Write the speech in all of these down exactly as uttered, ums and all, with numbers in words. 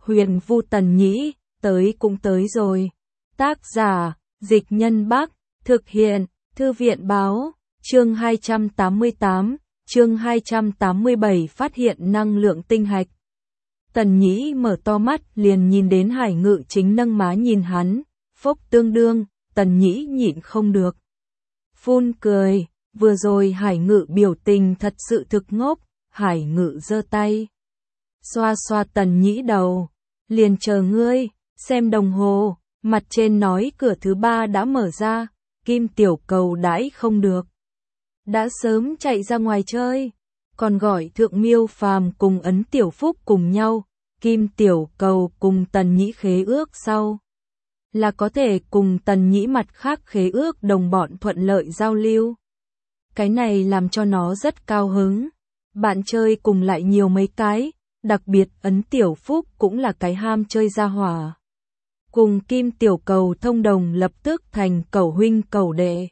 Huyền Vu Tần Nhĩ, tới cũng tới rồi. Tác giả, Dịch Nhân Bắc, thực hiện, Thư viện Báo, chương hai trăm tám mươi tám, chương hai trăm tám mươi bảy phát hiện năng lượng tinh hạch. Tần Nhĩ mở to mắt liền nhìn đến Hải Ngự chính nâng má nhìn hắn, phốc tương đương, Tần Nhĩ nhịn không được. Phun cười, vừa rồi Hải Ngự biểu tình thật sự thực ngốc, Hải Ngự giơ tay. Xoa xoa Tần Nhĩ đầu, liền chờ ngươi, xem đồng hồ, mặt trên nói cửa thứ ba đã mở ra, Kim Tiểu Cầu đãi không được. Đã sớm chạy ra ngoài chơi, còn gọi Thượng Miêu Phàm cùng Ấn Tiểu Phúc cùng nhau, Kim Tiểu Cầu cùng Tần Nhĩ khế ước sau. Là có thể cùng Tần Nhĩ mặt khác khế ước đồng bọn thuận lợi giao lưu. Cái này làm cho nó rất cao hứng. Bạn chơi cùng lại nhiều mấy cái, đặc biệt Ấn Tiểu Phúc cũng là cái ham chơi gia hỏa. Cùng Kim Tiểu Cầu thông đồng lập tức thành cầu huynh cầu đệ.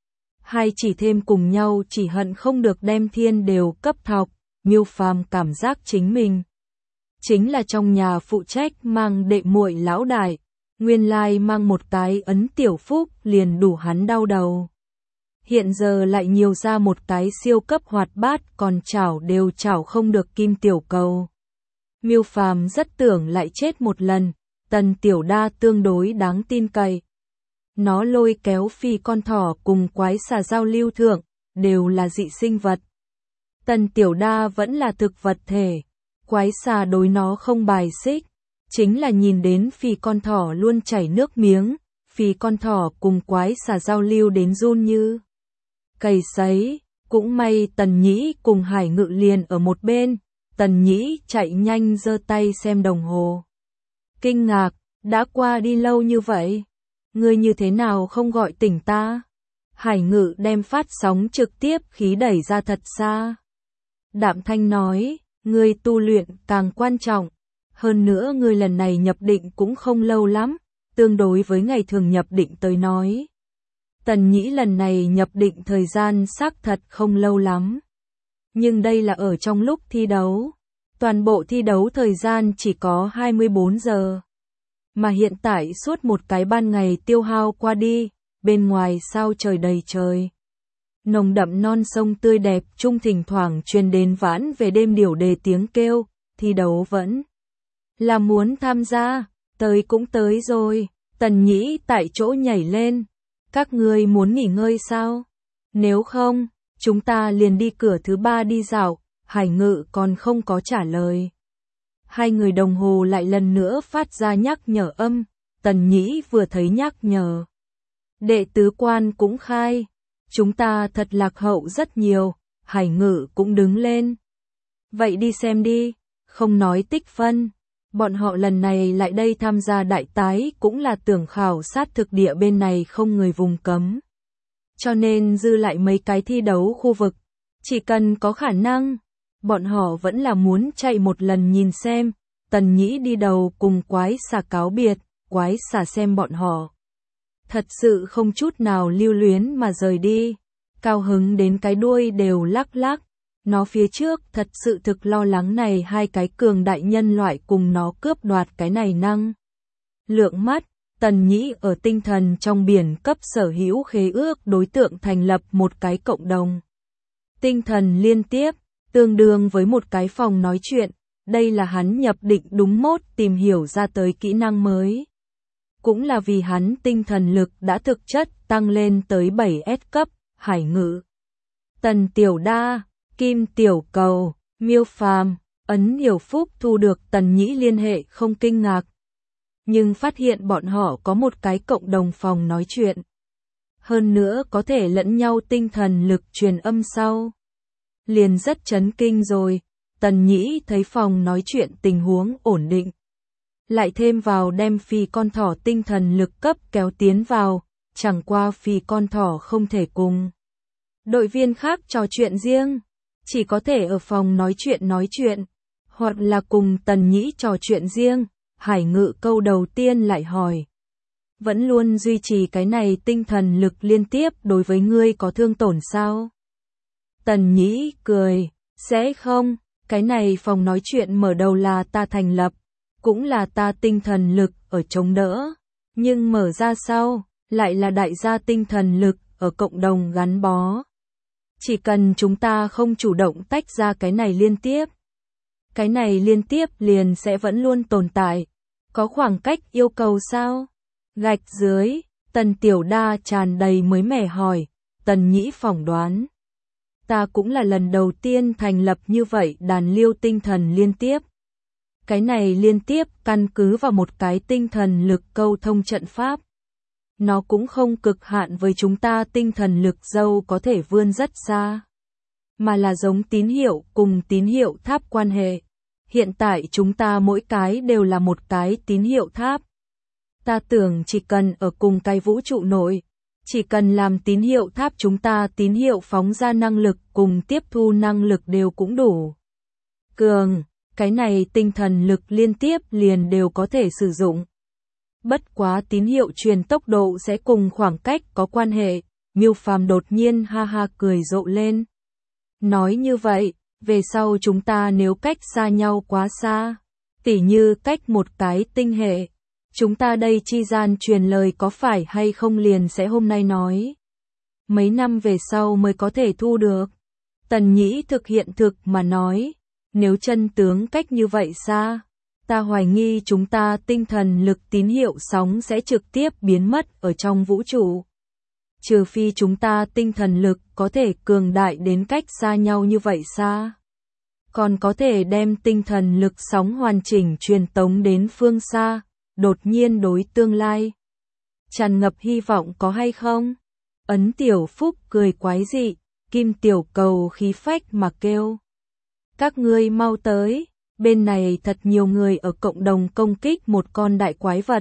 Hai chỉ thêm cùng nhau chỉ hận không được đem thiên đều cấp thọc, Miêu Phàm cảm giác chính mình chính là trong nhà phụ trách mang đệ muội lão đại, nguyên lai mang một cái Ấn Tiểu Phúc liền đủ hắn đau đầu. Hiện giờ lại nhiều ra một cái siêu cấp hoạt bát còn chảo đều chảo không được Kim Tiểu Cầu. Miêu Phàm rất tưởng lại chết một lần, Tần Tiểu Đa tương đối đáng tin cậy. Nó lôi kéo phi con thỏ cùng quái xà giao lưu thượng, đều là dị sinh vật. Tần Tiểu Đa vẫn là thực vật thể, quái xà đối nó không bài xích, chính là nhìn đến phi con thỏ luôn chảy nước miếng, phi con thỏ cùng quái xà giao lưu đến run như cầy sấy. Cũng may Tần Nhĩ cùng Hải Ngự liền ở một bên, Tần Nhĩ chạy nhanh giơ tay xem đồng hồ. Kinh ngạc, đã qua đi lâu như vậy, ngươi như thế nào không gọi tỉnh ta? Hải Ngự đem phát sóng trực tiếp khí đẩy ra thật xa. Đạm thanh nói, ngươi tu luyện càng quan trọng, hơn nữa ngươi lần này nhập định cũng không lâu lắm, tương đối với ngày thường nhập định tới nói. Tần Nhĩ lần này nhập định thời gian xác thật không lâu lắm. Nhưng đây là ở trong lúc thi đấu. Toàn bộ thi đấu thời gian chỉ có hai mươi bốn giờ. Mà hiện tại suốt một cái ban ngày tiêu hao qua đi, bên ngoài sao trời đầy trời. Nồng đậm non sông tươi đẹp trung thỉnh thoảng truyền đến vãn về đêm điểu đề tiếng kêu, thi đấu vẫn là muốn tham gia, tới cũng tới rồi. Tần Nhĩ tại chỗ nhảy lên. Các ngươi muốn nghỉ ngơi sao? Nếu không, chúng ta liền đi cửa thứ ba đi dạo. Hải Ngự còn không có trả lời. Hai người đồng hồ lại lần nữa phát ra nhắc nhở âm. Tần Nhĩ vừa thấy nhắc nhở. Đệ tứ quan cũng khai. Chúng ta thật lạc hậu rất nhiều. Hải Ngự cũng đứng lên. Vậy đi xem đi. Không nói tích phân. Bọn họ lần này lại đây tham gia đại tái cũng là tưởng khảo sát thực địa bên này không người vùng cấm. Cho nên dư lại mấy cái thi đấu khu vực. Chỉ cần có khả năng, bọn họ vẫn là muốn chạy một lần nhìn xem. Tần Nhĩ đi đầu cùng quái xà cáo biệt, quái xà xem bọn họ. Thật sự không chút nào lưu luyến mà rời đi. Cao hứng đến cái đuôi đều lắc lắc. Nó phía trước thật sự thực lo lắng này hai cái cường đại nhân loại cùng nó cướp đoạt cái này năng. Lượng mắt, Tần Nhĩ ở tinh thần trong biển cấp sở hữu khế ước đối tượng thành lập một cái cộng đồng. Tinh thần liên tiếp, tương đương với một cái phòng nói chuyện, đây là hắn nhập định đúng mốt tìm hiểu ra tới kỹ năng mới. Cũng là vì hắn tinh thần lực đã thực chất tăng lên tới bảy S cấp, Hải Ngự, Tần Tiểu Đa, Kim Tiểu Cầu, Miêu Phàm, Ấn Hiểu Phúc thu được Tần Nhĩ liên hệ không kinh ngạc. Nhưng phát hiện bọn họ có một cái cộng đồng phòng nói chuyện. Hơn nữa có thể lẫn nhau tinh thần lực truyền âm sau. Liền rất chấn kinh rồi, Tần Nhĩ thấy phòng nói chuyện tình huống ổn định. Lại thêm vào đem phi con thỏ tinh thần lực cấp kéo tiến vào, chẳng qua phi con thỏ không thể cùng đội viên khác trò chuyện riêng. Chỉ có thể ở phòng nói chuyện nói chuyện, hoặc là cùng Tần Nhĩ trò chuyện riêng. Hải Ngự câu đầu tiên lại hỏi. Vẫn luôn duy trì cái này tinh thần lực liên tiếp đối với ngươi có thương tổn sao? Tần Nhĩ cười, sẽ không, cái này phòng nói chuyện mở đầu là ta thành lập, cũng là ta tinh thần lực ở chống đỡ, nhưng mở ra sau, lại là đại gia tinh thần lực ở cộng đồng gắn bó. Chỉ cần chúng ta không chủ động tách ra cái này liên tiếp, cái này liên tiếp liền sẽ vẫn luôn tồn tại. Có khoảng cách yêu cầu sao? Gạch dưới, Tần Tiểu Đa tràn đầy mới mẻ hỏi, Tần Nhĩ phỏng đoán. Ta cũng là lần đầu tiên thành lập như vậy đàn liêu tinh thần liên tiếp. Cái này liên tiếp căn cứ vào một cái tinh thần lực câu thông trận pháp. Nó cũng không cực hạn với chúng ta tinh thần lực dâu có thể vươn rất xa, mà là giống tín hiệu cùng tín hiệu tháp quan hệ. Hiện tại chúng ta mỗi cái đều là một cái tín hiệu tháp. Ta tưởng chỉ cần ở cùng cái vũ trụ nội, chỉ cần làm tín hiệu tháp chúng ta tín hiệu phóng ra năng lực cùng tiếp thu năng lực đều cũng đủ cường, cái này tinh thần lực liên tiếp liền đều có thể sử dụng. Bất quá tín hiệu truyền tốc độ sẽ cùng khoảng cách có quan hệ. Miêu Phàm đột nhiên ha ha cười rộ lên. Nói như vậy, về sau chúng ta nếu cách xa nhau quá xa, tỉ như cách một cái tinh hệ, chúng ta đây chi gian truyền lời có phải hay không liền sẽ hôm nay nói. Mấy năm về sau mới có thể thu được. Tần Nhĩ thực hiện thực mà nói, nếu chân tướng cách như vậy xa, ta hoài nghi chúng ta tinh thần lực tín hiệu sóng sẽ trực tiếp biến mất ở trong vũ trụ. Trừ phi chúng ta tinh thần lực có thể cường đại đến cách xa nhau như vậy xa. Còn có thể đem tinh thần lực sóng hoàn chỉnh truyền tống đến phương xa, đột nhiên đối tương lai. Tràn ngập hy vọng có hay không? Ấn Tiểu Phúc cười quái dị, Kim Tiểu Cầu khí phách mà kêu. Các ngươi mau tới. Bên này thật nhiều người ở cộng đồng công kích một con đại quái vật.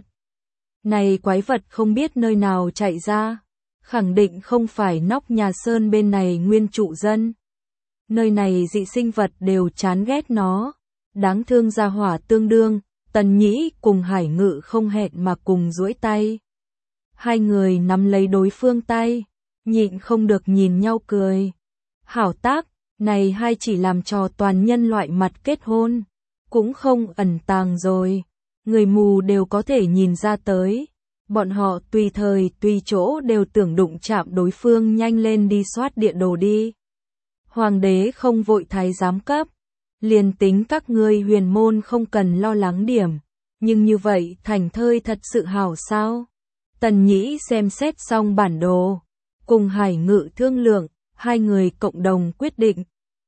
Này quái vật không biết nơi nào chạy ra, khẳng định không phải nóc nhà sơn bên này nguyên trụ dân. Nơi này dị sinh vật đều chán ghét nó, đáng thương gia hỏa tương đương. Tần Nhĩ cùng Hải Ngự không hẹn mà cùng duỗi tay. Hai người nắm lấy đối phương tay, nhịn không được nhìn nhau cười. Hảo tác. Này hai chỉ làm cho toàn nhân loại mặt kết hôn, cũng không ẩn tàng rồi, người mù đều có thể nhìn ra tới, bọn họ tùy thời tùy chỗ đều tưởng đụng chạm đối phương nhanh lên đi soát địa đồ đi. Hoàng đế không vội thái giám cấp, liền tính các ngươi huyền môn không cần lo lắng điểm, nhưng như vậy thành thơi thật sự hảo sao? Tần Nhĩ xem xét xong bản đồ, cùng Hải Ngự thương lượng. Hai người cộng đồng quyết định.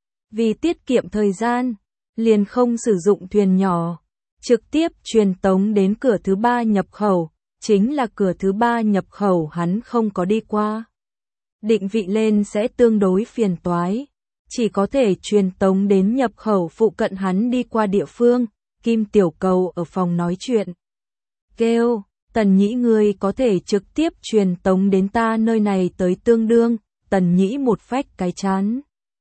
Vì tiết kiệm thời gian, liền không sử dụng thuyền nhỏ, trực tiếp truyền tống đến cửa thứ ba nhập khẩu, chính là cửa thứ ba nhập khẩu hắn không có đi qua. Định vị lên sẽ tương đối phiền toái, chỉ có thể truyền tống đến nhập khẩu phụ cận hắn đi qua địa phương. Kim Tiểu Cầu ở phòng nói chuyện. Kêu, Tần Nhĩ ngươi có thể trực tiếp truyền tống đến ta nơi này tới tương đương. Tần Nhĩ một phách cái chán.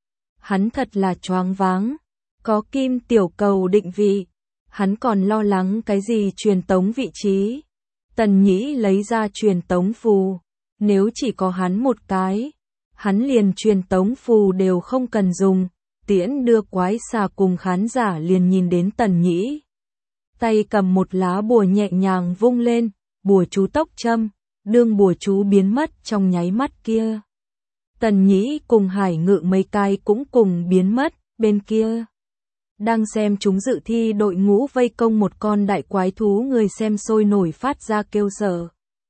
Hắn thật là choáng váng. Có Kim Tiểu Cầu định vị. Hắn còn lo lắng cái gì truyền tống vị trí. Tần Nhĩ lấy ra truyền tống phù. Nếu chỉ có hắn một cái, hắn liền truyền tống phù đều không cần dùng. Tiễn đưa quái xà cùng khán giả liền nhìn đến Tần Nhĩ. Tay cầm một lá bùa nhẹ nhàng vung lên, bùa chú tốc châm, đương bùa chú biến mất trong nháy mắt kia. Tần Nhĩ cùng Hải Ngự mấy cái cũng cùng biến mất, bên kia. Đang xem chúng dự thi đội ngũ vây công một con đại quái thú, người xem sôi nổi phát ra kêu sợ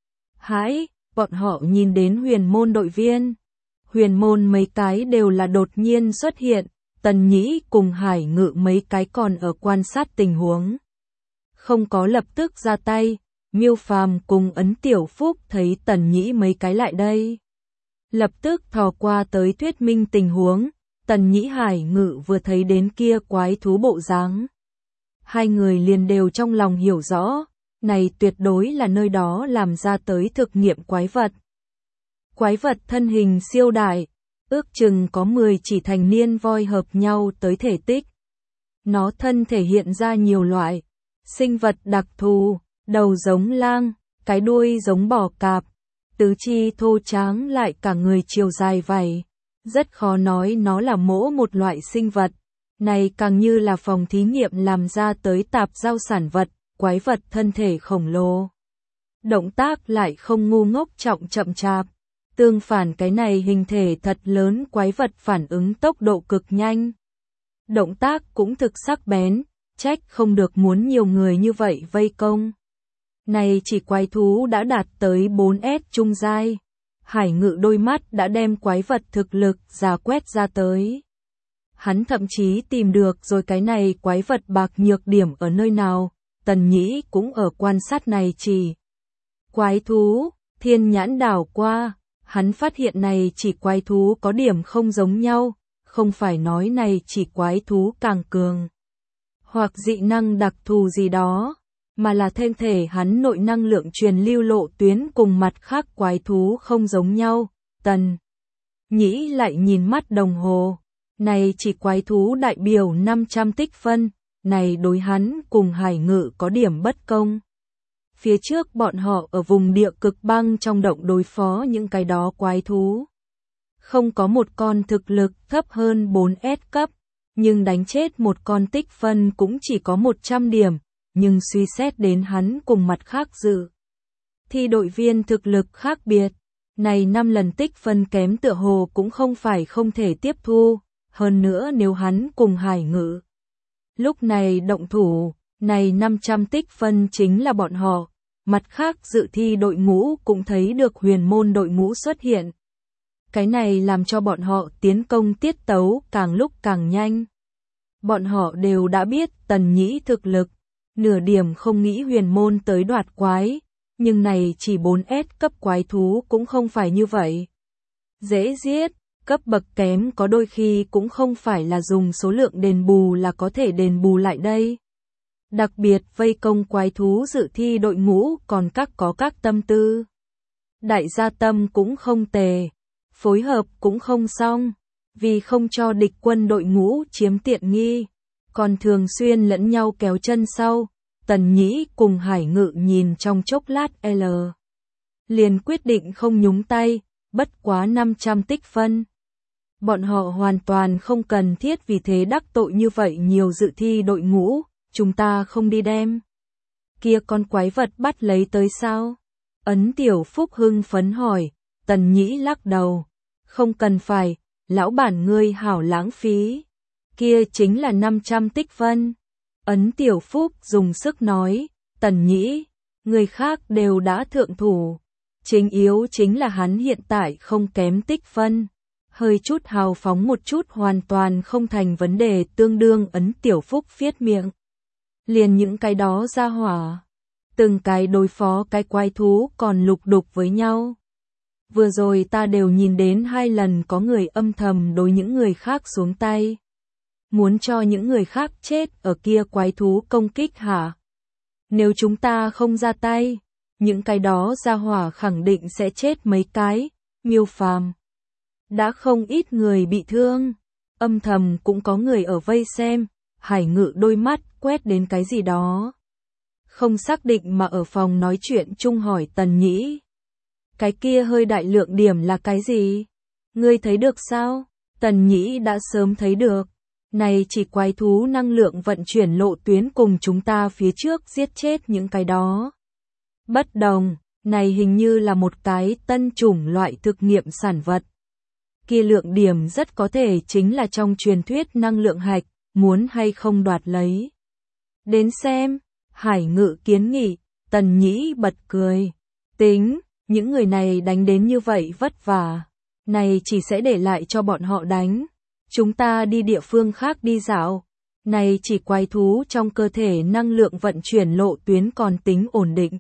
hãi, bọn họ nhìn đến huyền môn đội viên. Huyền môn mấy cái đều là đột nhiên xuất hiện, Tần Nhĩ cùng Hải Ngự mấy cái còn ở quan sát tình huống. Không có lập tức ra tay, Miêu Phàm cùng Ấn Tiểu Phúc thấy Tần Nhĩ mấy cái lại đây. Lập tức thò qua tới thuyết minh tình huống, Tần Nhĩ Hải Ngự vừa thấy đến kia quái thú bộ dáng. Hai người liền đều trong lòng hiểu rõ, này tuyệt đối là nơi đó làm ra tới thực nghiệm quái vật. Quái vật thân hình siêu đại, ước chừng có mười chỉ thành niên voi hợp nhau tới thể tích. Nó thân thể hiện ra nhiều loại, sinh vật đặc thù, đầu giống lang, cái đuôi giống bò cạp, tứ chi thô tráng lại cả người chiều dài vảy. Rất khó nói nó là mỗ một loại sinh vật, này càng như là phòng thí nghiệm làm ra tới tạp giao sản vật, quái vật thân thể khổng lồ. Động tác lại không ngu ngốc trọng chậm chạp. Tương phản cái này hình thể thật lớn quái vật phản ứng tốc độ cực nhanh. Động tác cũng thực sắc bén, trách không được muốn nhiều người như vậy vây công. Này chỉ quái thú đã đạt tới bốn S trung giai. Hải Ngự đôi mắt đã đem quái vật thực lực ra quét ra tới. Hắn thậm chí tìm được rồi cái này quái vật bạc nhược điểm ở nơi nào, Tần Nhĩ cũng ở quan sát này chỉ. Quái thú, thiên nhãn đảo qua, hắn phát hiện này chỉ quái thú có điểm không giống nhau, không phải nói này chỉ quái thú càng cường. Hoặc dị năng đặc thù gì đó, mà là thêm thể hắn nội năng lượng truyền lưu lộ tuyến cùng mặt khác quái thú không giống nhau. Tần Nhĩ lại nhìn mắt đồng hồ, này chỉ quái thú đại biểu năm trăm tích phân, này đối hắn cùng Hải Ngự có điểm bất công. Phía trước bọn họ ở vùng địa cực băng trong động đối phó những cái đó quái thú. Không có một con thực lực thấp hơn bốn S cấp, nhưng đánh chết một con tích phân cũng chỉ có một trăm điểm, nhưng suy xét đến hắn cùng mặt khác dự. Thì đội viên thực lực khác biệt, này năm lần tích phân kém tựa hồ cũng không phải không thể tiếp thu, hơn nữa nếu hắn cùng Hải Ngự. Lúc này động thủ, này năm trăm tích phân chính là bọn họ, mặt khác dự thi đội ngũ cũng thấy được huyền môn đội ngũ xuất hiện. Cái này làm cho bọn họ tiến công tiết tấu càng lúc càng nhanh. Bọn họ đều đã biết Tần Nhĩ thực lực, nửa điểm không nghĩ huyền môn tới đoạt quái, nhưng này chỉ bốn S cấp quái thú cũng không phải như vậy. Dễ giết, cấp bậc kém có đôi khi cũng không phải là dùng số lượng đền bù là có thể đền bù lại đây. Đặc biệt vây công quái thú dự thi đội ngũ còn các có các tâm tư. Đại gia tâm cũng không tề, phối hợp cũng không xong, vì không cho địch quân đội ngũ chiếm tiện nghi, còn thường xuyên lẫn nhau kéo chân sau. Tần Nhĩ cùng Hải Ngự nhìn trong chốc lát L. liền quyết định không nhúng tay, bất quá năm trăm tích phân. Bọn họ hoàn toàn không cần thiết vì thế đắc tội như vậy nhiều dự thi đội ngũ, chúng ta không đi đem. Kia con quái vật bắt lấy tới sao? Ấn Tiểu Phúc hưng phấn hỏi, Tần Nhĩ lắc đầu. Không cần phải, lão bản ngươi hảo lãng phí. Kia chính là năm trăm tích phân. Ấn Tiểu Phúc dùng sức nói, Tần Nhĩ, người khác đều đã thượng thủ. Chính yếu chính là hắn hiện tại không kém tích phân. Hơi chút hào phóng một chút hoàn toàn không thành vấn đề tương đương Ấn Tiểu Phúc viết miệng. Liền những cái đó ra hỏa. Từng cái đối phó cái quái thú còn lục đục với nhau. Vừa rồi ta đều nhìn đến hai lần có người âm thầm đối những người khác xuống tay. Muốn cho những người khác chết ở kia quái thú công kích hả? Nếu chúng ta không ra tay, những cái đó ra hỏa khẳng định sẽ chết mấy cái, Miêu Phàm. Đã không ít người bị thương, âm thầm cũng có người ở vây xem, Hải Ngự đôi mắt quét đến cái gì đó. Không xác định mà ở phòng nói chuyện chung hỏi Tần Nhĩ. Cái kia hơi đại lượng điểm là cái gì? Ngươi thấy được sao? Tần Nhĩ đã sớm thấy được. Này chỉ quái thú năng lượng vận chuyển lộ tuyến cùng chúng ta phía trước giết chết những cái đó. Bất đồng, này hình như là một cái tân chủng loại thực nghiệm sản vật. Kia lượng điểm rất có thể chính là trong truyền thuyết năng lượng hạch, muốn hay không đoạt lấy. Đến xem, Hải Ngự kiến nghị, Tần Nhĩ bật cười. Tính, những người này đánh đến như vậy vất vả. Này chỉ sẽ để lại cho bọn họ đánh. Chúng ta đi địa phương khác đi dạo. Này chỉ quái thú trong cơ thể năng lượng vận chuyển lộ tuyến còn tính ổn định.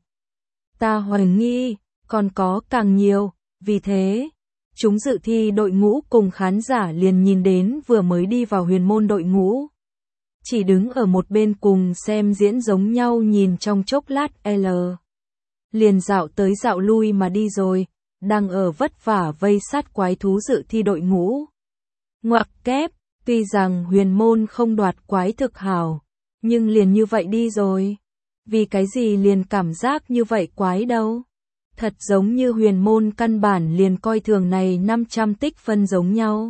Ta hoài nghi, còn có càng nhiều, vì thế, chúng dự thi đội ngũ cùng khán giả liền nhìn đến vừa mới đi vào huyền môn đội ngũ. Chỉ đứng ở một bên cùng xem diễn giống nhau nhìn trong chốc lát L. liền dạo tới dạo lui mà đi rồi, đang ở vất vả vây sát quái thú dự thi đội ngũ. Ngoặc kép, tuy rằng huyền môn không đoạt quái thực hảo, nhưng liền như vậy đi rồi. Vì cái gì liền cảm giác như vậy quái đâu? Thật giống như huyền môn căn bản liền coi thường này năm trăm tích phân giống nhau.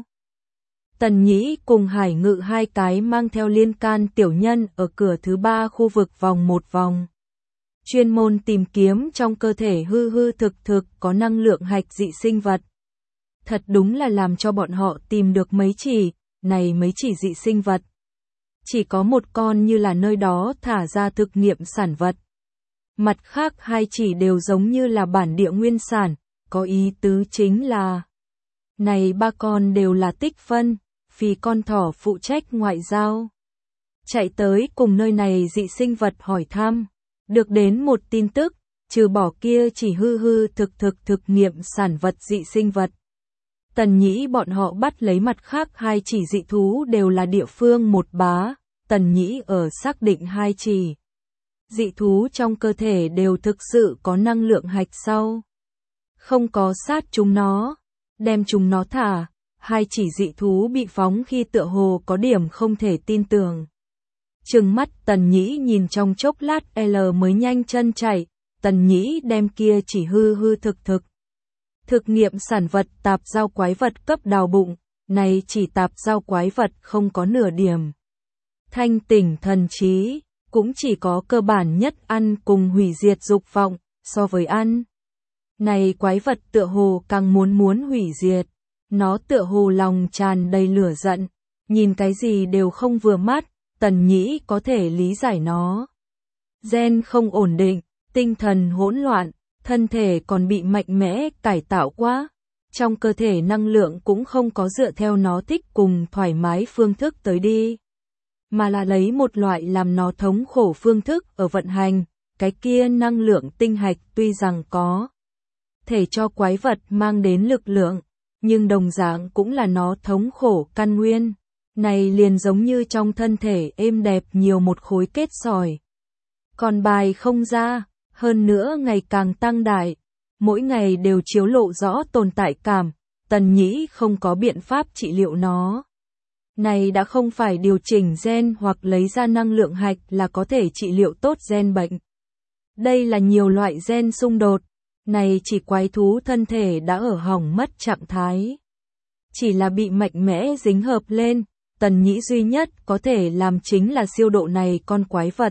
Tần Nhĩ cùng Hải Ngự hai cái mang theo liên can tiểu nhân ở cửa thứ ba khu vực vòng một vòng. chuyên môn tìm kiếm trong cơ thể hư hư thực thực có năng lượng hạch dị sinh vật. Thật đúng là làm cho bọn họ tìm được mấy chỉ, này mấy chỉ dị sinh vật. Chỉ có một con như là nơi đó thả ra thực nghiệm sản vật. Mặt khác hai chỉ đều giống như là bản địa nguyên sản, có ý tứ chính là này ba con đều là tích phân, vì con thỏ phụ trách ngoại giao. Chạy tới cùng nơi này dị sinh vật hỏi thăm, được đến một tin tức, trừ bỏ kia chỉ hư hư thực thực thực nghiệm sản vật dị sinh vật. Tần Nhĩ bọn họ bắt lấy mặt khác hai chỉ dị thú đều là địa phương một bá, Tần Nhĩ ở xác định hai chỉ dị thú trong cơ thể đều thực sự có năng lượng hạch sau. Không có sát chúng nó, đem chúng nó thả, hai chỉ dị thú bị phóng khi tựa hồ có điểm không thể tin tưởng. Trừng mắt Tần Nhĩ nhìn trong chốc lát L mới nhanh chân chạy, Tần Nhĩ đem kia chỉ hư hư thực thực. Thực nghiệm sản vật tạp giao quái vật cấp đào bụng, này chỉ tạp giao quái vật không có nửa điểm thanh tỉnh thần trí, cũng chỉ có cơ bản nhất ăn cùng hủy diệt dục vọng, so với ăn. Này quái vật tựa hồ càng muốn muốn hủy diệt, nó tựa hồ lòng tràn đầy lửa giận, nhìn cái gì đều không vừa mắt, Tần Nhĩ có thể lý giải nó. Gen không ổn định, tinh thần hỗn loạn, thân thể còn bị mạnh mẽ cải tạo quá, trong cơ thể năng lượng cũng không có dựa theo nó thích cùng thoải mái phương thức tới đi, mà là lấy một loại làm nó thống khổ phương thức ở vận hành, cái kia năng lượng tinh hạch tuy rằng có thể cho quái vật mang đến lực lượng, nhưng đồng dạng cũng là nó thống khổ căn nguyên, này liền giống như trong thân thể êm đẹp nhiều một khối kết sỏi. Còn bài không ra, hơn nữa ngày càng tăng đại, mỗi ngày đều chiếu lộ rõ tồn tại cảm, Tần Nhĩ không có biện pháp trị liệu nó. Này đã không phải điều chỉnh gen hoặc lấy ra năng lượng hạch là có thể trị liệu tốt gen bệnh. Đây là nhiều loại gen xung đột, này chỉ quái thú thân thể đã ở hỏng mất trạng thái. Chỉ là bị mạnh mẽ dính hợp lên, Tần Nhĩ duy nhất có thể làm chính là siêu độ này con quái vật.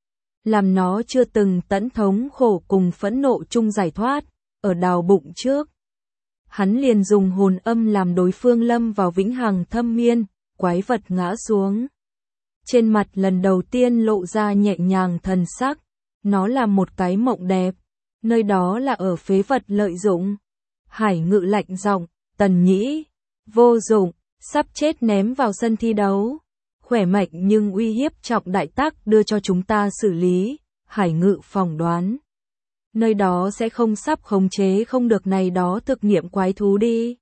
Làm nó chưa từng tận thống khổ cùng phẫn nộ chung giải thoát, ở đào bụng trước. Hắn liền dùng hồn âm làm đối phương lâm vào vĩnh hằng thâm miên, quái vật ngã xuống. Trên mặt lần đầu tiên lộ ra nhẹ nhàng thần sắc, nó là một cái mộng đẹp, nơi đó là ở phế vật lợi dụng. Hải Ngự lạnh giọng, Tần Nhĩ, vô dụng, sắp chết ném vào sân thi đấu. Khỏe mạnh nhưng uy hiếp trọng đại tác đưa cho chúng ta xử lý, Hải Ngự phỏng đoán. Nơi đó sẽ không sắp khống chế không được này đó thực nghiệm quái thú đi.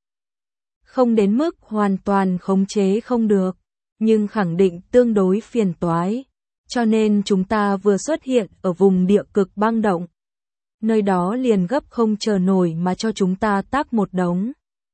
Không đến mức hoàn toàn khống chế không được, nhưng khẳng định tương đối phiền toái. Cho nên chúng ta vừa xuất hiện ở vùng địa cực băng động. Nơi đó liền gấp không chờ nổi mà cho chúng ta tác một đống.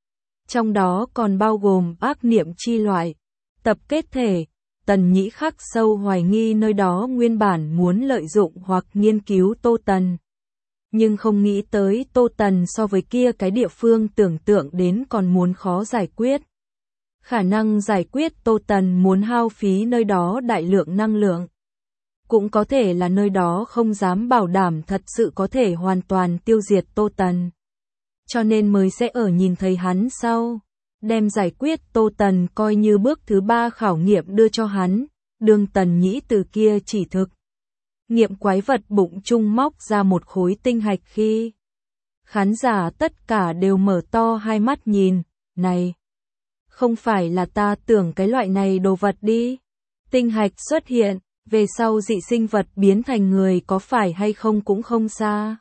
Trong đó còn bao gồm ác niệm chi loại, tập kết thể. Tần Nhĩ khắc sâu hoài nghi nơi đó nguyên bản muốn lợi dụng hoặc nghiên cứu Tô Tần. Nhưng không nghĩ tới Tô Tần so với kia cái địa phương tưởng tượng đến còn muốn khó giải quyết. Khả năng giải quyết Tô Tần muốn hao phí nơi đó đại lượng năng lượng. Cũng có thể là nơi đó không dám bảo đảm thật sự có thể hoàn toàn tiêu diệt Tô Tần. Cho nên mới sẽ ở nhìn thấy hắn sau. Đem giải quyết Tô Tần coi như bước thứ ba khảo nghiệm đưa cho hắn, đương Tần Nhĩ từ kia chỉ thực. Nghiệm quái vật bụng trung móc ra một khối tinh hạch khi. Khán giả tất cả đều mở to hai mắt nhìn, này. Không phải là ta tưởng cái loại này đồ vật đi. Tinh hạch xuất hiện, về sau dị sinh vật biến thành người có phải hay không cũng không xa.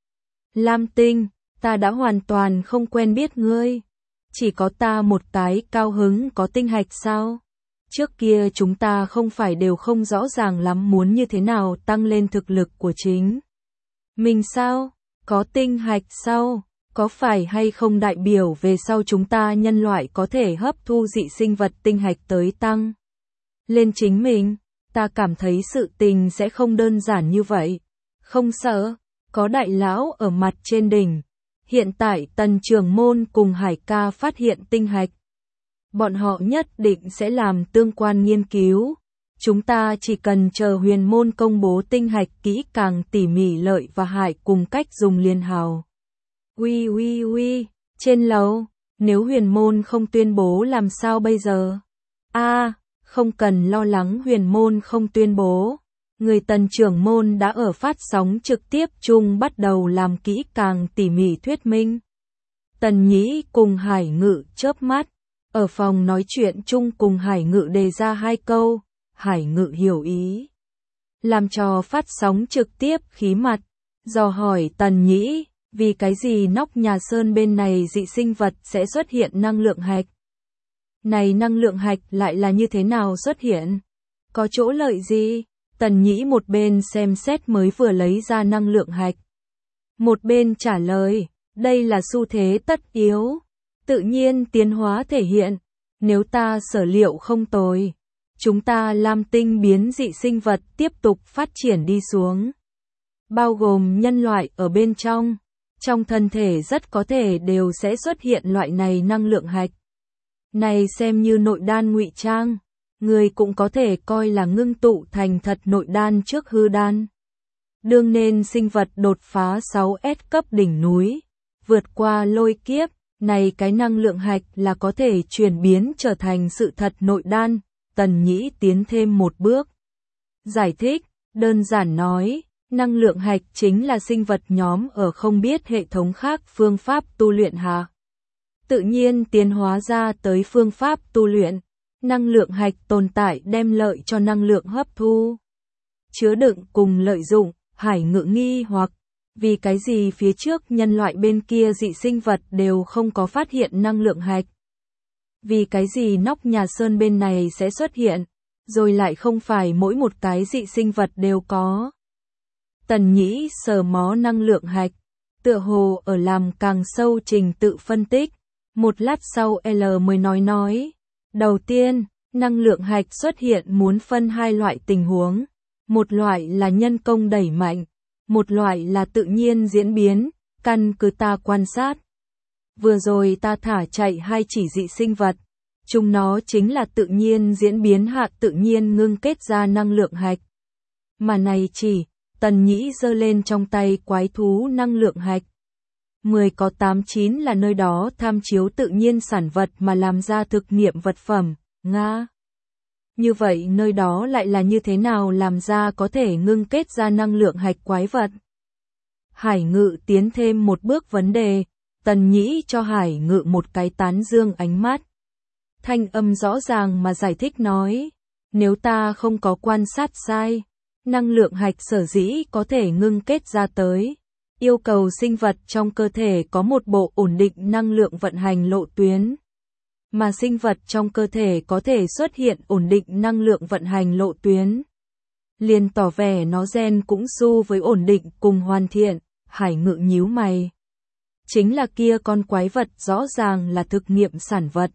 Lam Tinh, ta đã hoàn toàn không quen biết ngươi. Chỉ có ta một cái cao hứng có tinh hạch sao? Trước kia chúng ta không phải đều không rõ ràng lắm muốn như thế nào tăng lên thực lực của chính mình sao? Có tinh hạch sao? Có phải hay không đại biểu về sau chúng ta nhân loại có thể hấp thu dị sinh vật tinh hạch tới tăng lên chính mình? Ta cảm thấy sự tình sẽ không đơn giản như vậy. Không sợ, có đại lão ở mặt trên đỉnh. Hiện tại Tần Trường Môn cùng Hải Ca phát hiện tinh hạch. Bọn họ nhất định sẽ làm tương quan nghiên cứu. Chúng ta chỉ cần chờ huyền môn công bố tinh hạch kỹ càng tỉ mỉ lợi và hại cùng cách dùng liền hào. Ui ui ui, trên lầu, nếu huyền môn không tuyên bố làm sao bây giờ? A, à, không cần lo lắng huyền môn không tuyên bố. Người Tần trưởng môn đã ở phát sóng trực tiếp chung bắt đầu làm kỹ càng tỉ mỉ thuyết minh. Tần Nhĩ cùng Hải Ngự chớp mắt, ở phòng nói chuyện chung cùng Hải Ngự đề ra hai câu, Hải Ngự hiểu ý. Làm cho phát sóng trực tiếp khí mặt, dò hỏi Tần Nhĩ, vì cái gì nóc nhà sơn bên này dị sinh vật sẽ xuất hiện năng lượng hạch? Này năng lượng hạch lại là như thế nào xuất hiện? Có chỗ lợi gì? Tần Nhĩ một bên xem xét mới vừa lấy ra năng lượng hạch. Một bên trả lời, đây là xu thế tất yếu, tự nhiên tiến hóa thể hiện, nếu ta sở liệu không tồi, chúng ta Lam Tinh biến dị sinh vật tiếp tục phát triển đi xuống. Bao gồm nhân loại ở bên trong, trong thân thể rất có thể đều sẽ xuất hiện loại này năng lượng hạch. Này xem như nội đan ngụy trang, người cũng có thể coi là ngưng tụ thành thật nội đan trước hư đan. Đương nên sinh vật đột phá sáu S cấp đỉnh núi, vượt qua lôi kiếp, này cái năng lượng hạch là có thể chuyển biến trở thành sự thật nội đan. Tần Nhĩ tiến thêm một bước. Giải thích, đơn giản nói, năng lượng hạch chính là sinh vật nhóm ở không biết hệ thống khác phương pháp tu luyện hạ. Tự nhiên tiến hóa ra tới phương pháp tu luyện, năng lượng hạch tồn tại đem lợi cho năng lượng hấp thu. Chứa đựng cùng lợi dụng, Hải Ngự nghi hoặc, vì cái gì phía trước nhân loại bên kia dị sinh vật đều không có phát hiện năng lượng hạch. Vì cái gì nóc nhà sơn bên này sẽ xuất hiện, rồi lại không phải mỗi một cái dị sinh vật đều có. Tần Nhĩ sờ mó năng lượng hạch, tựa hồ ở làm càng sâu trình tự phân tích. Một lát sau L mới nói nói. Đầu tiên, năng lượng hạch xuất hiện muốn phân hai loại tình huống. Một loại là nhân công đẩy mạnh, một loại là tự nhiên diễn biến, căn cứ ta quan sát. Vừa rồi ta thả chạy hai chỉ dị sinh vật, chúng nó chính là tự nhiên diễn biến hạ tự nhiên ngưng kết ra năng lượng hạch. Mà này chỉ, Tần Nhĩ giơ lên trong tay quái thú năng lượng hạch. mười có tám chín là nơi đó tham chiếu tự nhiên sản vật mà làm ra thực nghiệm vật phẩm, Nga. Như vậy nơi đó lại là như thế nào làm ra có thể ngưng kết ra năng lượng hạch quái vật? Hải Ngự tiến thêm một bước vấn đề, Tần Nhĩ cho Hải Ngự một cái tán dương ánh mắt. Thanh âm rõ ràng mà giải thích nói, nếu ta không có quan sát sai, năng lượng hạch sở dĩ có thể ngưng kết ra tới, yêu cầu sinh vật trong cơ thể có một bộ ổn định năng lượng vận hành lộ tuyến. Mà sinh vật trong cơ thể có thể xuất hiện ổn định năng lượng vận hành lộ tuyến. Liền tỏ vẻ nó gen cũng xu với ổn định cùng hoàn thiện, Hải Ngự nhíu mày. Chính là kia con quái vật rõ ràng là thực nghiệm sản vật.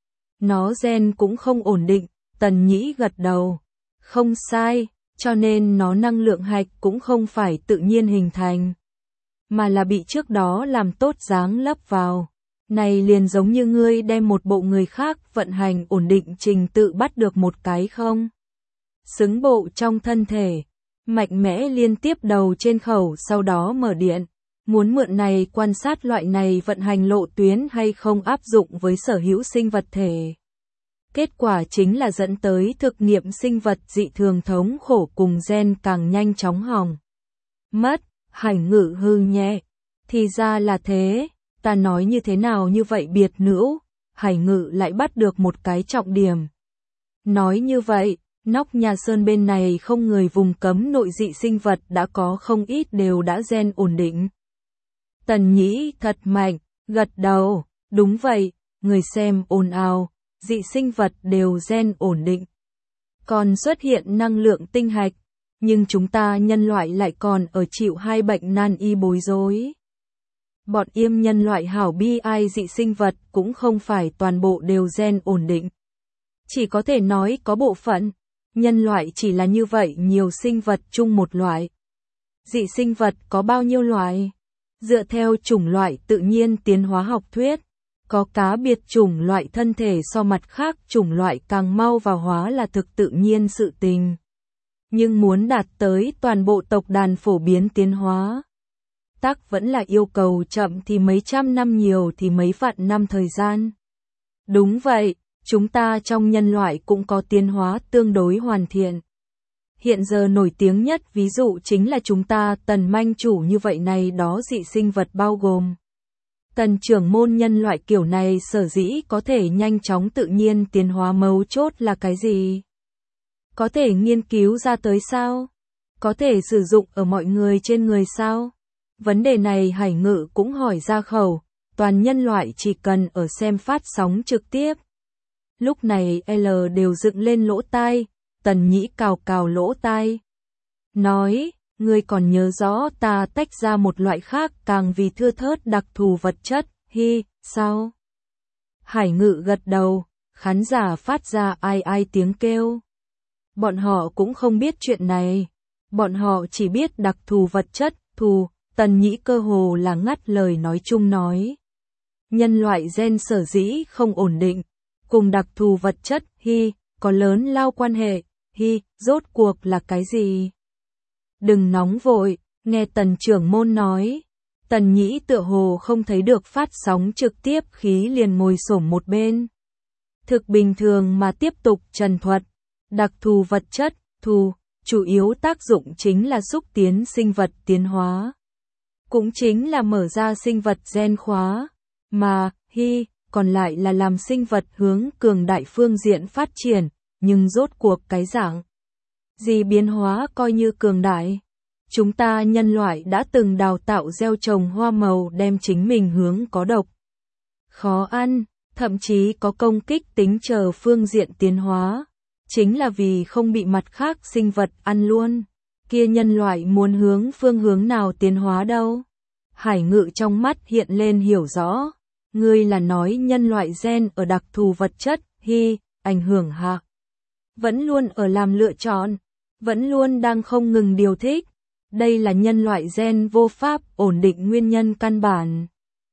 Nó gen cũng không ổn định, Tần Nhĩ gật đầu. Không sai, cho nên nó năng lượng hạch cũng không phải tự nhiên hình thành, mà là bị trước đó làm tốt dáng lấp vào. Này liền giống như ngươi đem một bộ người khác vận hành ổn định trình tự bắt được một cái không? Xứng bộ trong thân thể, mạnh mẽ liên tiếp đầu trên khẩu sau đó mở điện, muốn mượn này quan sát loại này vận hành lộ tuyến hay không áp dụng với sở hữu sinh vật thể. Kết quả chính là dẫn tới thực nghiệm sinh vật dị thường thống khổ cùng gen càng nhanh chóng hỏng. Mất, Hải Ngự hư nhẹ. Thì ra là thế, ta nói như thế nào như vậy biệt nữ, Hải Ngự lại bắt được một cái trọng điểm. Nói như vậy, nóc nhà sơn bên này không người vùng cấm nội dị sinh vật đã có không ít đều đã gen ổn định. Tần Nhĩ thật mạnh, gật đầu, đúng vậy, người xem ồn ào, dị sinh vật đều gen ổn định. Còn xuất hiện năng lượng tinh hạch, nhưng chúng ta nhân loại lại còn ở chịu hai bệnh nan y bối rối. Bọn yêm nhân loại hảo bi ai dị sinh vật cũng không phải toàn bộ đều gen ổn định. Chỉ có thể nói có bộ phận, nhân loại chỉ là như vậy nhiều sinh vật chung một loại. Dị sinh vật có bao nhiêu loại? Dựa theo chủng loại tự nhiên tiến hóa học thuyết, Có cá biệt chủng loại thân thể so mặt khác chủng loại càng mau vào hóa là thực tự nhiên sự tình. Nhưng muốn đạt tới toàn bộ tộc đàn phổ biến tiến hóa, tác vẫn là yêu cầu chậm thì mấy trăm năm, nhiều thì mấy vạn năm thời gian. Đúng vậy, chúng ta trong nhân loại cũng có tiến hóa tương đối hoàn thiện. Hiện giờ nổi tiếng nhất ví dụ chính là chúng ta tần manh chủ như vậy này đó dị sinh vật bao gồm. Tần trưởng môn nhân loại kiểu này sở dĩ có thể nhanh chóng tự nhiên tiến hóa mấu chốt là cái gì? Có thể nghiên cứu ra tới sao? Có thể sử dụng ở mọi người trên người sao? Vấn đề này Hải Ngự cũng hỏi ra khẩu, toàn nhân loại chỉ cần ở xem phát sóng trực tiếp. Lúc này L đều dựng lên lỗ tai, Tần Nhĩ cào cào lỗ tai. Nói, ngươi còn nhớ rõ ta tách ra một loại khác càng vì thưa thớt đặc thù vật chất, hi, sao? Hải Ngự gật đầu, khán giả phát ra ai ai tiếng kêu. Bọn họ cũng không biết chuyện này. Bọn họ chỉ biết đặc thù vật chất, thù, Tần Nhĩ cơ hồ là ngắt lời nói chung nói. Nhân loại gen sở dĩ không ổn định, cùng đặc thù vật chất, hi, có lớn lao quan hệ, hi, rốt cuộc là cái gì? Đừng nóng vội, nghe Tần trưởng môn nói. Tần Nhĩ tựa hồ không thấy được phát sóng trực tiếp khí liền ngồi xổm một bên. Thực bình thường mà tiếp tục trần thuật. Đặc thù vật chất, thù, chủ yếu tác dụng chính là xúc tiến sinh vật tiến hóa. Cũng chính là mở ra sinh vật gen khóa. Mà, hi, còn lại là làm sinh vật hướng cường đại phương diện phát triển, nhưng rốt cuộc cái dạng gì biến hóa coi như cường đại. Chúng ta nhân loại đã từng đào tạo gieo trồng hoa màu đem chính mình hướng có độc, khó ăn, thậm chí có công kích tính chờ phương diện tiến hóa. Chính là vì không bị mặt khác sinh vật ăn luôn. Kia nhân loại muốn hướng phương hướng nào tiến hóa đâu? Hải Ngự trong mắt hiện lên hiểu rõ. Ngươi là nói nhân loại gen ở đặc thù vật chất, hi, ảnh hưởng hạ. Vẫn luôn ở làm lựa chọn, vẫn luôn đang không ngừng điều thích. Đây là nhân loại gen vô pháp ổn định nguyên nhân căn bản.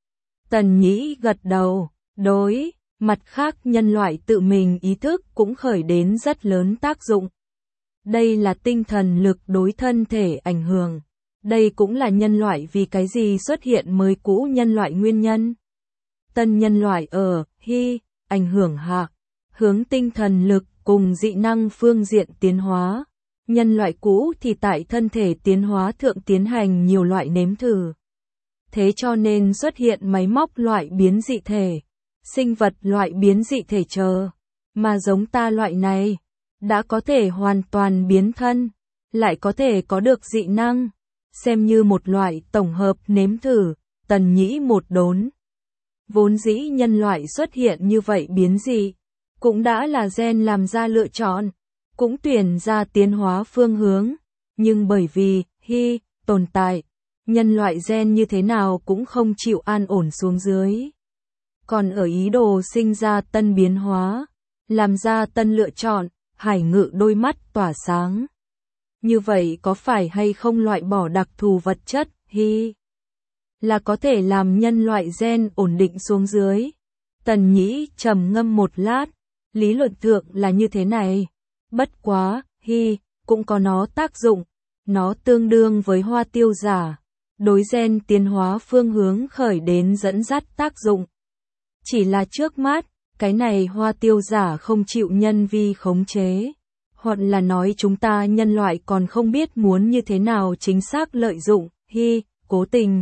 Tần Nhĩ gật đầu, đối, mặt khác nhân loại tự mình ý thức cũng khởi đến rất lớn tác dụng. Đây là tinh thần lực đối thân thể ảnh hưởng. Đây cũng là nhân loại vì cái gì xuất hiện mới cũ nhân loại nguyên nhân. Tân nhân loại ở, hi, ảnh hưởng hạ, hướng tinh thần lực cùng dị năng phương diện tiến hóa. Nhân loại cũ thì tại thân thể tiến hóa thượng tiến hành nhiều loại nếm thử. Thế cho nên xuất hiện máy móc loại biến dị thể, sinh vật loại biến dị thể chờ. Mà giống ta loại này, đã có thể hoàn toàn biến thân, lại có thể có được dị năng. Xem như một loại tổng hợp nếm thử, Tần Nhĩ một đốn. Vốn dĩ nhân loại xuất hiện như vậy biến dị, cũng đã là gen làm ra lựa chọn, cũng tuyển ra tiến hóa phương hướng, nhưng bởi vì, hi, tồn tại, nhân loại gen như thế nào cũng không chịu an ổn xuống dưới. Còn ở ý đồ sinh ra tân biến hóa, làm ra tân lựa chọn, Hải Ngự đôi mắt tỏa sáng. Như vậy có phải hay không loại bỏ đặc thù vật chất, hi, là có thể làm nhân loại gen ổn định xuống dưới? Tần Nhĩ trầm ngâm một lát, lý luận thượng là như thế này. Bất quá, hi, cũng có nó tác dụng, nó tương đương với hoa tiêu giả, đối gen tiến hóa phương hướng khởi đến dẫn dắt tác dụng. Chỉ là trước mắt, cái này hoa tiêu giả không chịu nhân vi khống chế, hoặc là nói chúng ta nhân loại còn không biết muốn như thế nào chính xác lợi dụng, hi, cố tình.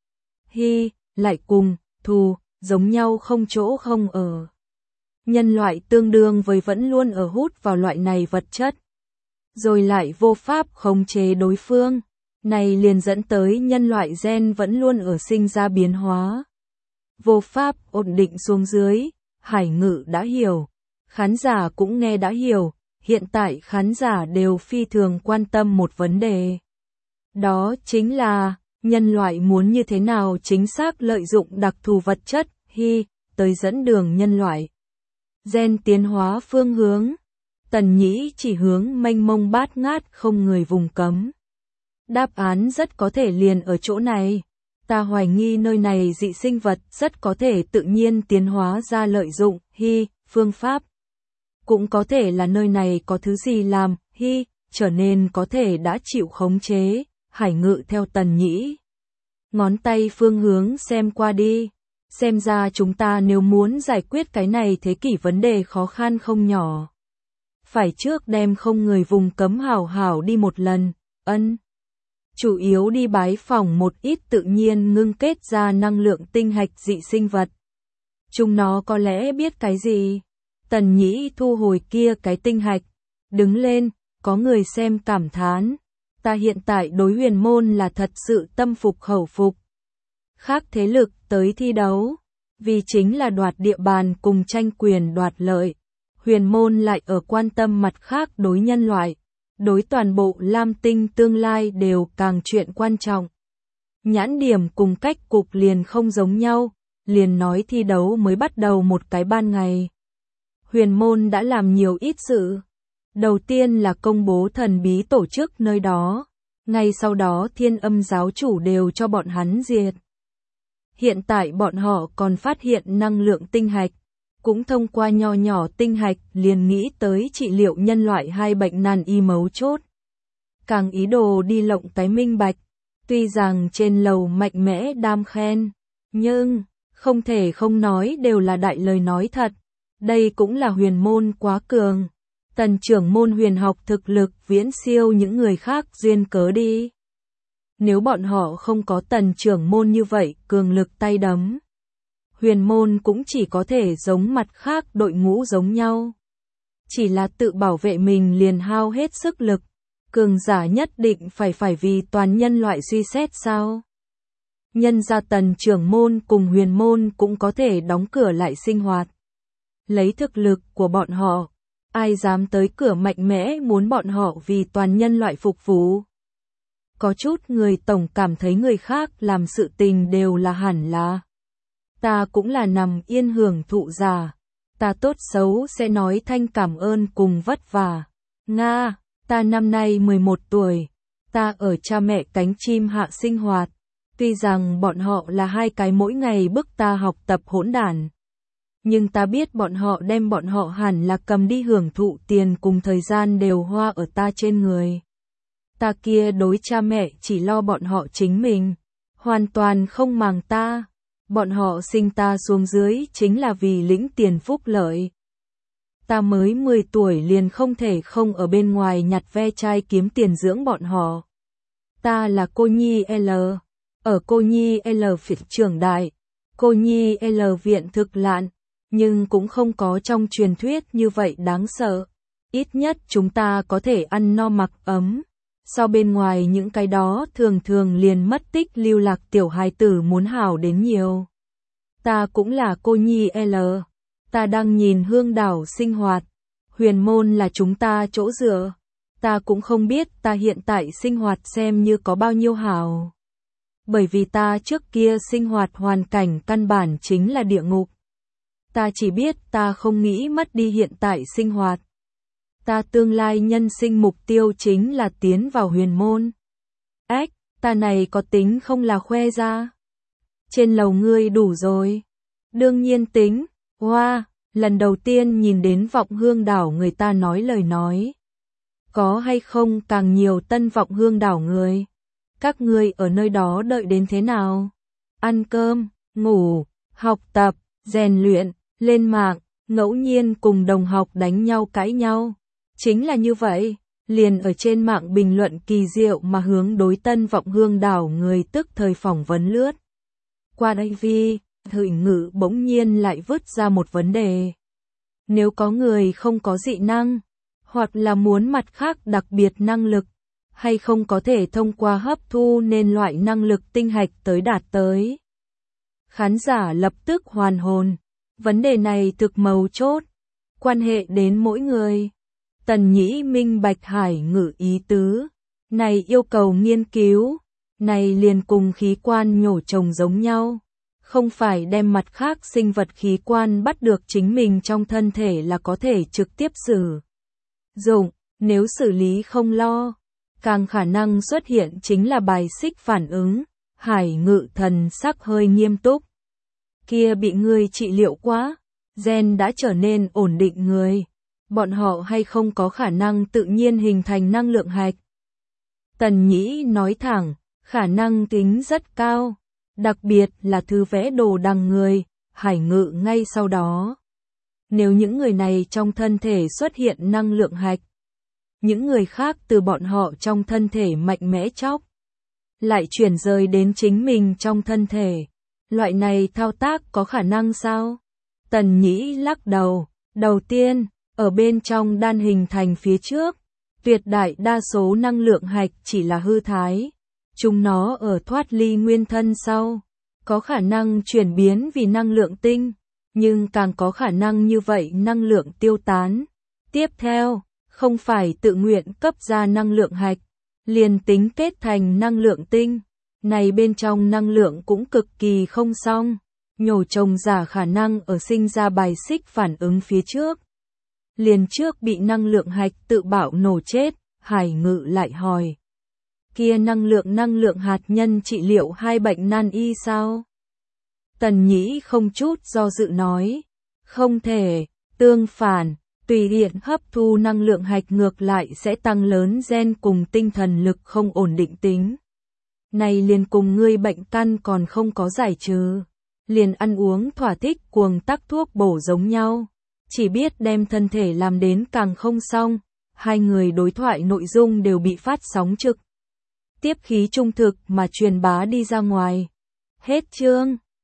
Hi, lại cùng, thù, giống nhau không chỗ không ở. Nhân loại tương đương với vẫn luôn ở hút vào loại này vật chất, rồi lại vô pháp khống chế đối phương. Này liền dẫn tới nhân loại gen vẫn luôn ở sinh ra biến hóa. Vô pháp ổn định xuống dưới, Hải Ngự đã hiểu, khán giả cũng nghe đã hiểu, hiện tại khán giả đều phi thường quan tâm một vấn đề. Đó chính là, nhân loại muốn như thế nào chính xác lợi dụng đặc thù vật chất, hi, tới dẫn đường nhân loại. Gen tiến hóa phương hướng, Tần Nhĩ chỉ hướng mênh mông bát ngát không người vùng cấm. Đáp án rất có thể liền ở chỗ này. Ta hoài nghi nơi này dị sinh vật rất có thể tự nhiên tiến hóa ra lợi dụng hy phương pháp. Cũng có thể là nơi này có thứ gì làm hy trở nên có thể đã chịu khống chế. Hải Ngự theo Tần Nhĩ ngón tay phương hướng xem qua đi. Xem ra chúng ta nếu muốn giải quyết cái này thế kỷ vấn đề khó khăn không nhỏ. Phải trước đem không người vùng cấm hảo hảo đi một lần. Ân. Chủ yếu đi bái phỏng một ít tự nhiên ngưng kết ra năng lượng tinh hạch dị sinh vật. Chúng nó có lẽ biết cái gì. Tần Nhĩ thu hồi kia cái tinh hạch. Đứng lên, có người xem cảm thán. Ta hiện tại đối huyền môn là thật sự tâm phục khẩu phục. Khác thế lực tới thi đấu, vì chính là đoạt địa bàn cùng tranh quyền đoạt lợi. Huyền môn lại ở quan tâm mặt khác đối nhân loại, đối toàn bộ Lam Tinh tương lai đều càng chuyện quan trọng. Nhãn điểm cùng cách cục liền không giống nhau, liền nói thi đấu mới bắt đầu một cái ban ngày. Huyền môn đã làm nhiều ít sự. Đầu tiên là công bố thần bí tổ chức nơi đó, ngay sau đó Thiên Âm giáo chủ đều cho bọn hắn diệt. Hiện tại bọn họ còn phát hiện năng lượng tinh hạch, cũng thông qua nho nhỏ tinh hạch liền nghĩ tới trị liệu nhân loại hai bệnh nan y mấu chốt. Càng ý đồ đi lộng cái minh bạch, tuy rằng trên lầu mạnh mẽ đam khen, nhưng không thể không nói đều là đại lời nói thật. Đây cũng là huyền môn quá cường. Tần trưởng môn huyền học thực lực viễn siêu những người khác duyên cớ đi. Nếu bọn họ không có tần trưởng môn như vậy cường lực tay đấm, huyền môn cũng chỉ có thể giống mặt khác đội ngũ giống nhau. Chỉ là tự bảo vệ mình liền hao hết sức lực, cường giả nhất định phải phải vì toàn nhân loại suy xét sao. Nhân ra tần trưởng môn cùng huyền môn cũng có thể đóng cửa lại sinh hoạt. Lấy thực lực của bọn họ, ai dám tới cửa mạnh mẽ muốn bọn họ vì toàn nhân loại phục vụ. Có chút người tổng cảm thấy người khác làm sự tình đều là hẳn là. Ta cũng là nằm yên hưởng thụ giả. Ta tốt xấu sẽ nói thanh cảm ơn cùng vất vả. Nga, ta năm nay mười một tuổi. Ta ở cha mẹ cánh chim hạ sinh hoạt. Tuy rằng bọn họ là hai cái mỗi ngày bức ta học tập hỗn đản. Nhưng ta biết bọn họ đem bọn họ hẳn là cầm đi hưởng thụ tiền cùng thời gian đều hoa ở ta trên người. Ta kia đối cha mẹ chỉ lo bọn họ chính mình, hoàn toàn không màng ta. Bọn họ sinh ta xuống dưới chính là vì lĩnh tiền phúc lợi. Ta mới mười tuổi liền không thể không ở bên ngoài nhặt ve chai kiếm tiền dưỡng bọn họ. Ta là cô nhi L. Ở cô nhi L phiệt trưởng đại, cô nhi L viện thực lạn, nhưng cũng không có trong truyền thuyết như vậy đáng sợ. Ít nhất chúng ta có thể ăn no mặc ấm. Sau bên ngoài những cái đó thường thường liền mất tích lưu lạc tiểu hài tử muốn hảo đến nhiều. Ta cũng là cô nhi L. Ta đang nhìn hương đảo sinh hoạt. Huyền môn là chúng ta chỗ dựa. Ta cũng không biết ta hiện tại sinh hoạt xem như có bao nhiêu hảo. Bởi vì ta trước kia sinh hoạt hoàn cảnh căn bản chính là địa ngục. Ta chỉ biết ta không nghĩ mất đi hiện tại sinh hoạt. Ta tương lai nhân sinh mục tiêu chính là tiến vào huyền môn. Ếch, ta này có tính không là khoe ra. Trên lầu ngươi đủ rồi. Đương nhiên tính. Hoa, wow, lần đầu tiên nhìn đến vọng hương đảo người ta nói lời nói. Có hay không càng nhiều tân vọng hương đảo người. Các ngươi ở nơi đó đợi đến thế nào? Ăn cơm, ngủ, học tập, rèn luyện, lên mạng, ngẫu nhiên cùng đồng học đánh nhau cãi nhau. Chính là như vậy, liền ở trên mạng bình luận kỳ diệu mà hướng đối tân vọng hương đảo người tức thời phỏng vấn lướt. Qua đây vi, Thời Ngự bỗng nhiên lại vứt ra một vấn đề. Nếu có người không có dị năng, hoặc là muốn mặt khác đặc biệt năng lực, hay không có thể thông qua hấp thu nên loại năng lực tinh hạch tới đạt tới. Khán giả lập tức hoàn hồn. Vấn đề này thực mấu chốt, quan hệ đến mỗi người. Tần Nhĩ minh bạch Hải Ngự ý tứ, này yêu cầu nghiên cứu, này liền cùng khí quan nhổ trồng giống nhau, không phải đem mặt khác sinh vật khí quan bắt được chính mình trong thân thể là có thể trực tiếp sử dụng, nếu xử lý không lo, càng khả năng xuất hiện chính là bài xích phản ứng, Hải Ngự thần sắc hơi nghiêm túc. Kia bị ngươi trị liệu quá, gen đã trở nên ổn định người. Bọn họ hay không có khả năng tự nhiên hình thành năng lượng hạch? Tần Nhĩ nói thẳng, khả năng tính rất cao, đặc biệt là thư vẽ đồ đằng người, Hải Ngự ngay sau đó. Nếu những người này trong thân thể xuất hiện năng lượng hạch, những người khác từ bọn họ trong thân thể mạnh mẽ chóc, lại chuyển rời đến chính mình trong thân thể. Loại này thao tác có khả năng sao? Tần Nhĩ lắc đầu, đầu tiên, ở bên trong đan hình thành phía trước, tuyệt đại đa số năng lượng hạch chỉ là hư thái. Chúng nó ở thoát ly nguyên thân sau, có khả năng chuyển biến vì năng lượng tinh, nhưng càng có khả năng như vậy năng lượng tiêu tán. Tiếp theo, không phải tự nguyện cấp ra năng lượng hạch, liền tính kết thành năng lượng tinh. Này bên trong năng lượng cũng cực kỳ không xong, nhổ trồng giả khả năng ở sinh ra bài xích phản ứng phía trước. Liền trước bị năng lượng hạch tự bạo nổ chết, Hải Ngự lại hỏi. Kia năng lượng năng lượng hạt nhân trị liệu hai bệnh nan y sao? Tần Nhĩ không chút do dự nói. Không thể, tương phản, tùy tiện hấp thu năng lượng hạch ngược lại sẽ tăng lớn gen cùng tinh thần lực không ổn định tính. Này liền cùng ngươi bệnh căn còn không có giải trừ, liền ăn uống thỏa thích cuồng tắc thuốc bổ giống nhau, chỉ biết đem thân thể làm đến càng không xong. Hai người đối thoại nội dung đều bị phát sóng trực tiếp khí trung thực mà truyền bá đi ra ngoài. Hết chương.